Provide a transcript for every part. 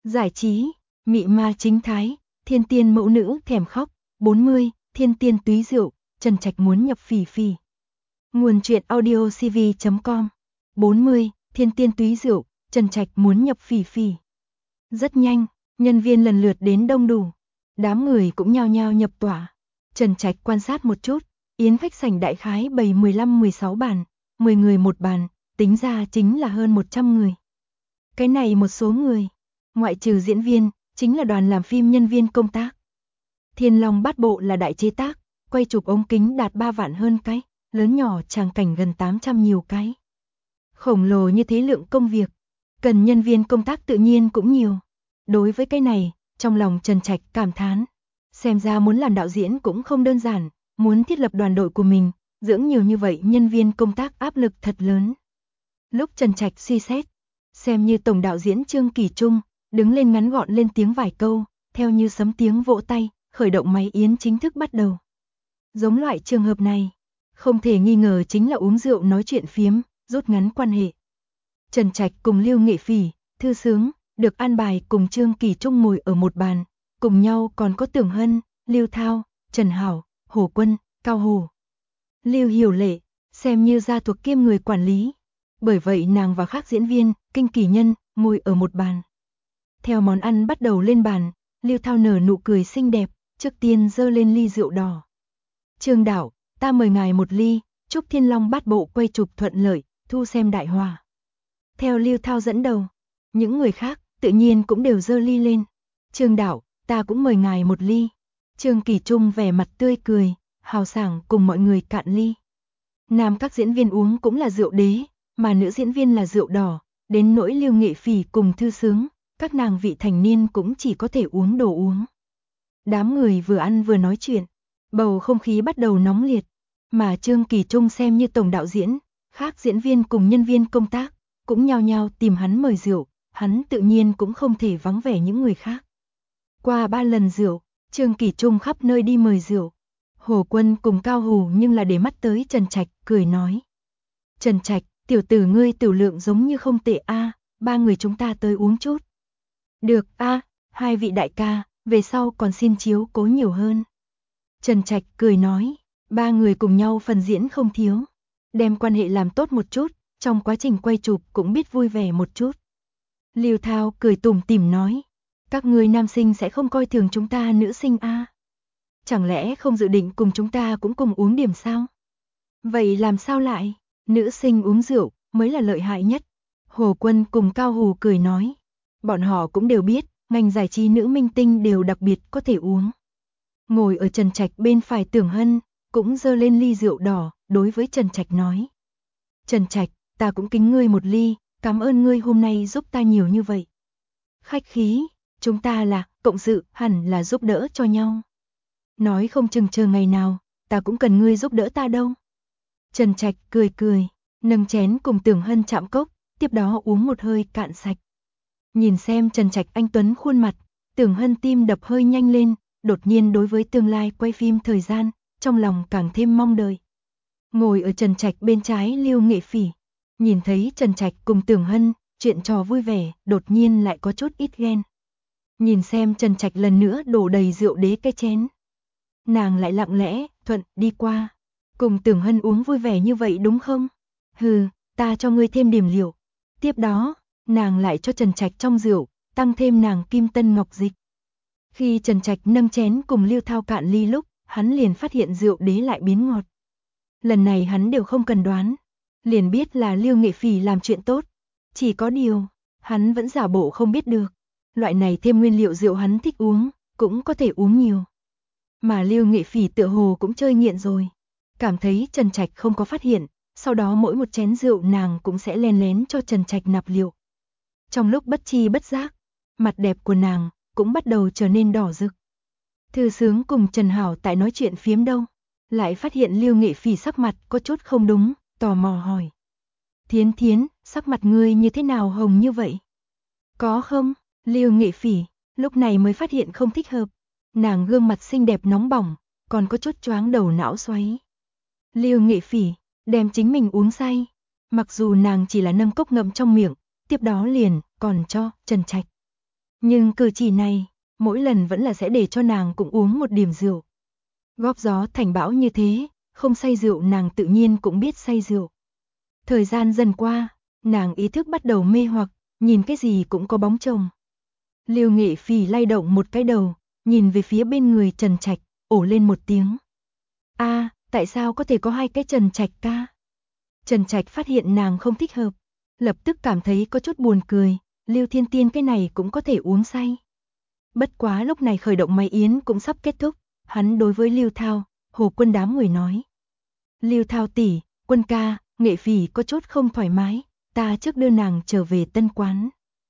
Giải trí, mị ma chính thái, thiên tiên mẫu nữ thèm khóc, 40, thiên tiên túy rượu, Trần Trạch muốn nhập phỉ phỉ. Nguồn truyện audio cv.com 40, thiên tiên túy rượu, Trần Trạch muốn nhập phỉ phỉ. Rất nhanh, nhân viên lần lượt đến đông đủ. Đám người cũng nhao nhao nhập tỏa. Trần Trạch quan sát một chút, yến khách sảnh đại khái bày 15-16 bàn, 10 người một bàn, tính ra chính là hơn 100 người. Cái này một số người, ngoại trừ diễn viên, chính là đoàn làm phim nhân viên công tác. Thiên Long Bát Bộ là đại chế tác, quay chụp ống kính đạt 3 vạn hơn cái, lớn nhỏ tràng cảnh gần 800 nhiều cái. Khổng lồ như thế lượng công việc, cần nhân viên công tác tự nhiên cũng nhiều. Đối với cái này, trong lòng Trần Trạch cảm thán. Xem ra muốn làm đạo diễn cũng không đơn giản, muốn thiết lập đoàn đội của mình, dưỡng nhiều như vậy nhân viên công tác áp lực thật lớn. Lúc Trần Trạch suy xét, xem như tổng đạo diễn Trương Kỳ Trung, đứng lên ngắn gọn lên tiếng vài câu, theo như sấm tiếng vỗ tay, khởi động máy yến chính thức bắt đầu. Giống loại trường hợp này, không thể nghi ngờ chính là uống rượu nói chuyện phiếm, rút ngắn quan hệ. Trần Trạch cùng Lưu Nghệ Phỉ, Thư Sướng, được an bài cùng Trương Kỳ Trung ngồi ở một bàn, cùng nhau còn có Tưởng Hân, Lưu Thao, Trần Hảo, Hồ Quân, Cao Hồ. Lưu Hiểu Lệ, xem như gia thuộc kiêm người quản lý. Bởi vậy nàng và các diễn viên, kinh kỳ nhân, ngồi ở một bàn. Theo món ăn bắt đầu lên bàn, Lưu Thao nở nụ cười xinh đẹp, trước tiên giơ lên ly rượu đỏ. Trương đạo, ta mời ngài một ly, chúc Thiên Long Bát Bộ quay chụp thuận lợi, thu xem đại hòa. Theo Lưu Thao dẫn đầu, những người khác tự nhiên cũng đều giơ ly lên. Trương đạo, ta cũng mời ngài một ly. Trương Kỳ Trung vẻ mặt tươi cười, hào sảng cùng mọi người cạn ly. Nam các diễn viên uống cũng là rượu đế, mà nữ diễn viên là rượu đỏ, đến nỗi Lưu Nghệ Phỉ cùng Thư Sướng, các nàng vị thành niên cũng chỉ có thể uống đồ uống. Đám người vừa ăn vừa nói chuyện, bầu không khí bắt đầu nóng liệt, mà Trương Kỳ Trung xem như tổng đạo diễn, khác diễn viên cùng nhân viên công tác, cũng nhao nhao tìm hắn mời rượu, hắn tự nhiên cũng không thể vắng vẻ những người khác. Qua 3 lần rượu, Trương Kỳ Trung khắp nơi đi mời rượu. Hồ Quân cùng Cao Hù nhưng là để mắt tới Trần Trạch, cười nói. Trần Trạch, tiểu tử ngươi tiểu lượng giống như không tệ a, 3 người chúng ta tới uống chút. Được a, 2 vị đại ca, về sau còn xin chiếu cố nhiều hơn. Trần Trạch cười nói, 3 người cùng nhau phần diễn không thiếu, đem quan hệ làm tốt một chút, trong quá trình quay chụp cũng biết vui vẻ một chút. Lưu Thao cười tủm tỉm nói, các ngươi nam sinh sẽ không coi thường chúng ta nữ sinh a? Chẳng lẽ không dự định cùng chúng ta cũng cùng uống điểm sao? Vậy làm sao lại, nữ sinh uống rượu mới là lợi hại nhất. Hồ Quân cùng Cao Hù cười nói, bọn họ cũng đều biết, ngành giải trí nữ minh tinh đều đặc biệt có thể uống. Ngồi ở Trần Trạch bên phải Tưởng Hân, cũng giơ lên ly rượu đỏ, đối với Trần Trạch nói. Trần Trạch, ta cũng kính ngươi một ly, cảm ơn ngươi hôm nay giúp ta nhiều như vậy. Khách khí, chúng ta là cộng sự, hẳn là giúp đỡ cho nhau. Nói không chừng chờ ngày nào, ta cũng cần ngươi giúp đỡ ta đâu. Trần Trạch cười cười, nâng chén cùng Tưởng Hân chạm cốc, tiếp đó uống một hơi cạn sạch. Nhìn xem Trần Trạch anh tuấn khuôn mặt, Tưởng Hân tim đập hơi nhanh lên, đột nhiên đối với tương lai quay phim thời gian, trong lòng càng thêm mong đợi. Ngồi ở Trần Trạch bên trái Lưu Nghệ Phỉ, nhìn thấy Trần Trạch cùng Tưởng Hân, chuyện trò vui vẻ, đột nhiên lại có chút ít ghen. Nhìn xem Trần Trạch lần nữa đổ đầy rượu đế cái chén. Nàng lại lặng lẽ, thuận, đi qua. Cùng Tưởng Hân uống vui vẻ như vậy đúng không? Hừ, ta cho ngươi thêm điểm liệu. Tiếp đó, nàng lại cho Trần Trạch trong rượu, tăng thêm nàng kim tân ngọc dịch. Khi Trần Trạch nâng chén cùng Lưu Thao cạn ly lúc, hắn liền phát hiện rượu đế lại biến ngọt. Lần này hắn đều không cần đoán, liền biết là Lưu Nghệ Phỉ làm chuyện tốt. Chỉ có điều, hắn vẫn giả bộ không biết được. Loại này thêm nguyên liệu rượu hắn thích uống, cũng có thể uống nhiều. Mà Lưu Nghệ Phỉ tựa hồ cũng chơi nghiện rồi. Cảm thấy Trần Trạch không có phát hiện, sau đó mỗi một chén rượu nàng cũng sẽ len lén cho Trần Trạch nạp liệu. Trong lúc bất chi bất giác, mặt đẹp của nàng cũng bắt đầu trở nên đỏ rực. Thư Sướng cùng Trần Hảo tại nói chuyện phiếm đâu, lại phát hiện Lưu Nghệ Phỉ sắc mặt có chút không đúng, tò mò hỏi. Thiến Thiến, sắc mặt ngươi như thế nào hồng như vậy? Có không? Lưu Nghệ Phỉ lúc này mới phát hiện không thích hợp. Nàng gương mặt xinh đẹp nóng bỏng, còn có chút choáng đầu não xoáy. Lưu Nghệ Phỉ đem chính mình uống say, mặc dù nàng chỉ là nâng cốc ngậm trong miệng, tiếp đó liền còn cho Trần Trạch. Nhưng cử chỉ này, mỗi lần vẫn là sẽ để cho nàng cũng uống một điểm rượu. Góp gió thành bão như thế, không say rượu nàng tự nhiên cũng biết say rượu. Thời gian dần qua, nàng ý thức bắt đầu mê hoặc, nhìn cái gì cũng có bóng chồng. Lưu Nghệ Phỉ lay động một cái đầu, nhìn về phía bên người Trần Trạch, ồ lên một tiếng. A, tại sao có thể có hai cái Trần Trạch ca? Trần Trạch phát hiện nàng không thích hợp, lập tức cảm thấy có chút buồn cười, Lưu Thiên Tiên cái này cũng có thể uống say. Bất quá lúc này khởi động máy yến cũng sắp kết thúc, hắn đối với Lưu Thao, Hồ Quân đám người nói. Lưu Thao tỷ, Quân ca, Nghệ Phỉ có chút không thoải mái, ta trước đưa nàng trở về tân quán.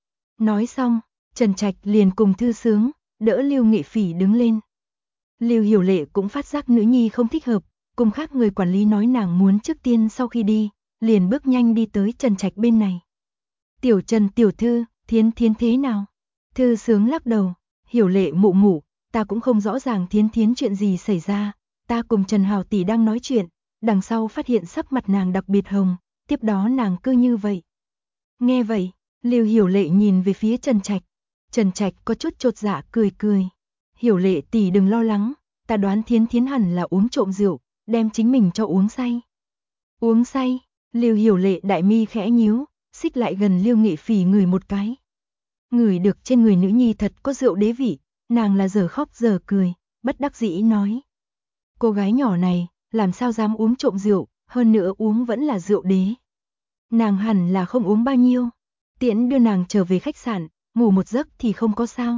Nói xong, Trần Trạch liền cùng thư sướng, đỡ Lưu Nghệ Phỉ đứng lên. Lưu Hiểu Lệ cũng phát giác nữ nhi không thích hợp, cùng khác người quản lý nói nàng muốn trước tiên sau khi đi, liền bước nhanh đi tới Trần Trạch bên này. Tiểu Trần tiểu thư, Thiến Thiến thế nào? Thư sướng lắc đầu, Hiểu Lệ mụ mụ, ta cũng không rõ ràng Thiến Thiến chuyện gì xảy ra, ta cùng Trần Hào tỷ đang nói chuyện, đằng sau phát hiện sắc mặt nàng đặc biệt hồng, tiếp đó nàng cứ như vậy. Nghe vậy, Lưu Hiểu Lệ nhìn về phía Trần Trạch có chút chột dạ cười cười. Hiểu Lệ tỷ đừng lo lắng, ta đoán Thiến Thiến hẳn là uống trộm rượu, đem chính mình cho uống say. Uống say, Lưu Hiểu Lệ đại mi khẽ nhíu, xích lại gần Lưu Nghệ Phỉ ngửi một cái. Ngửi được trên người nữ nhi thật có rượu đế vị, nàng là giờ khóc giờ cười, bất đắc dĩ nói. Cô gái nhỏ này, làm sao dám uống trộm rượu, hơn nữa uống vẫn là rượu đế. Nàng hẳn là không uống bao nhiêu, tiễn đưa nàng trở về khách sạn, ngủ một giấc thì không có sao.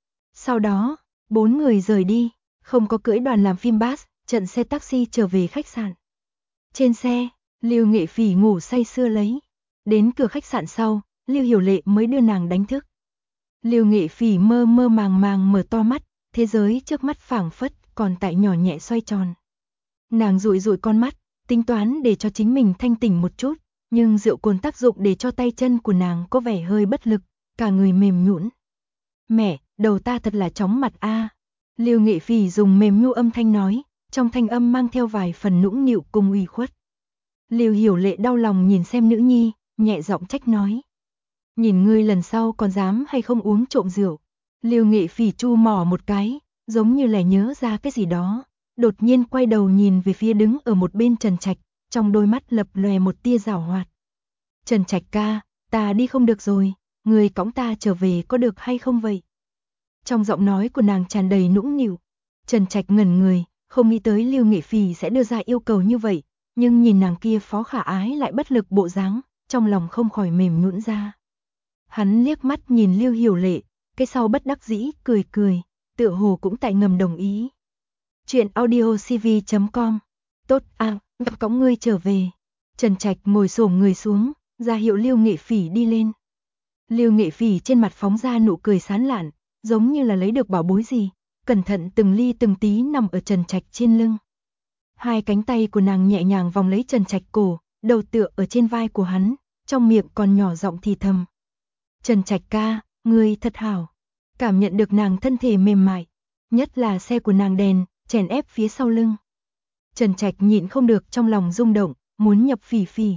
Sau đó, 4 người rời đi, không có cưỡi đoàn làm phim bus, trận xe taxi trở về khách sạn. Trên xe, Lưu Nghệ Phỉ ngủ say sưa lấy. Đến cửa khách sạn sau, Lưu Hiểu Lệ mới đưa nàng đánh thức. Lưu Nghệ Phỉ mơ mơ màng màng mở to mắt, thế giới trước mắt phảng phất còn tại nhỏ nhẹ xoay tròn. Nàng dụi dụi con mắt, tính toán để cho chính mình thanh tỉnh một chút, nhưng rượu cồn tác dụng để cho tay chân của nàng có vẻ hơi bất lực, cả người mềm nhũn. Mẹ, đầu ta thật là chóng mặt a. Lưu Nghệ Phỉ dùng mềm nhu âm thanh nói, trong thanh âm mang theo vài phần nũng nịu cùng ủy khuất. Lưu Hiểu Lệ đau lòng nhìn xem nữ nhi, nhẹ giọng trách nói. Nhìn ngươi lần sau còn dám hay không uống trộm rượu. Lưu Nghệ Phỉ chu mỏ một cái, giống như là nhớ ra cái gì đó, đột nhiên quay đầu nhìn về phía đứng ở một bên Trần Trạch, trong đôi mắt lập lòe một tia giảo hoạt. Trần Trạch ca, ta đi không được rồi, người cõng ta trở về có được hay không vậy? Trong giọng nói của nàng tràn đầy nũng nịu. Trần Trạch ngẩn người, không nghĩ tới Lưu Nghệ Phỉ sẽ đưa ra yêu cầu như vậy, nhưng nhìn nàng kia phó khả ái lại bất lực bộ dáng, trong lòng không khỏi mềm nhũn ra. Hắn liếc mắt nhìn Lưu Hiểu Lệ, cái sau bất đắc dĩ cười cười, tựa hồ cũng tại ngầm đồng ý. Chuyện audiocv.com. Tốt à, gặp cõng ngươi trở về. Trần Trạch ngồi xổm người xuống, ra hiệu Lưu Nghệ Phỉ đi lên. Lưu Nghệ Phỉ trên mặt phóng ra nụ cười sán lạn, giống như là lấy được bảo bối gì, cẩn thận từng ly từng tí nằm ở Trần Trạch trên lưng. Hai cánh tay của nàng nhẹ nhàng vòng lấy Trần Trạch cổ, đầu tựa ở trên vai của hắn, trong miệng còn nhỏ giọng thì thầm. Trần Trạch ca, ngươi thật hảo. Cảm nhận được nàng thân thể mềm mại, nhất là xe của nàng đèn, chèn ép phía sau lưng. Trần Trạch nhịn không được trong lòng rung động, muốn nhập Phỉ Phỉ.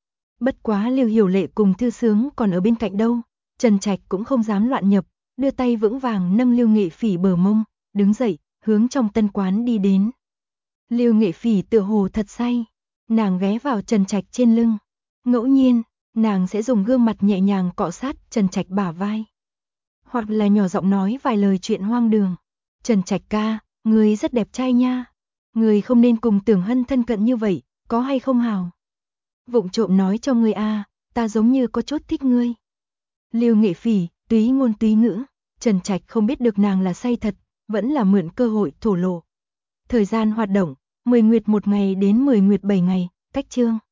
Bất quá Lưu Hiểu Lệ cùng thư sướng còn ở bên cạnh đâu, Trần Trạch cũng không dám loạn nhập, đưa tay vững vàng nâng Lưu Nghệ Phỉ bờ mông, đứng dậy, hướng trong tân quán đi đến. Lưu Nghệ Phỉ tựa hồ thật say, nàng ghé vào Trần Trạch trên lưng. Ngẫu nhiên, nàng sẽ dùng gương mặt nhẹ nhàng cọ sát Trần Trạch bả vai. Hoặc là nhỏ giọng nói vài lời chuyện hoang đường. Trần Trạch ca, ngươi rất đẹp trai nha. Ngươi không nên cùng Tưởng Hân thân cận như vậy, có hay không hào? Vụng trộm nói cho ngươi a, ta giống như có chút thích ngươi. Lưu Nghệ Phỉ, túy ngôn túy ngữ, Trần Trạch không biết được nàng là say thật, vẫn là mượn cơ hội thổ lộ. Thời gian hoạt động, 10 nguyệt 1 ngày đến 10 nguyệt 7 ngày, cách chương.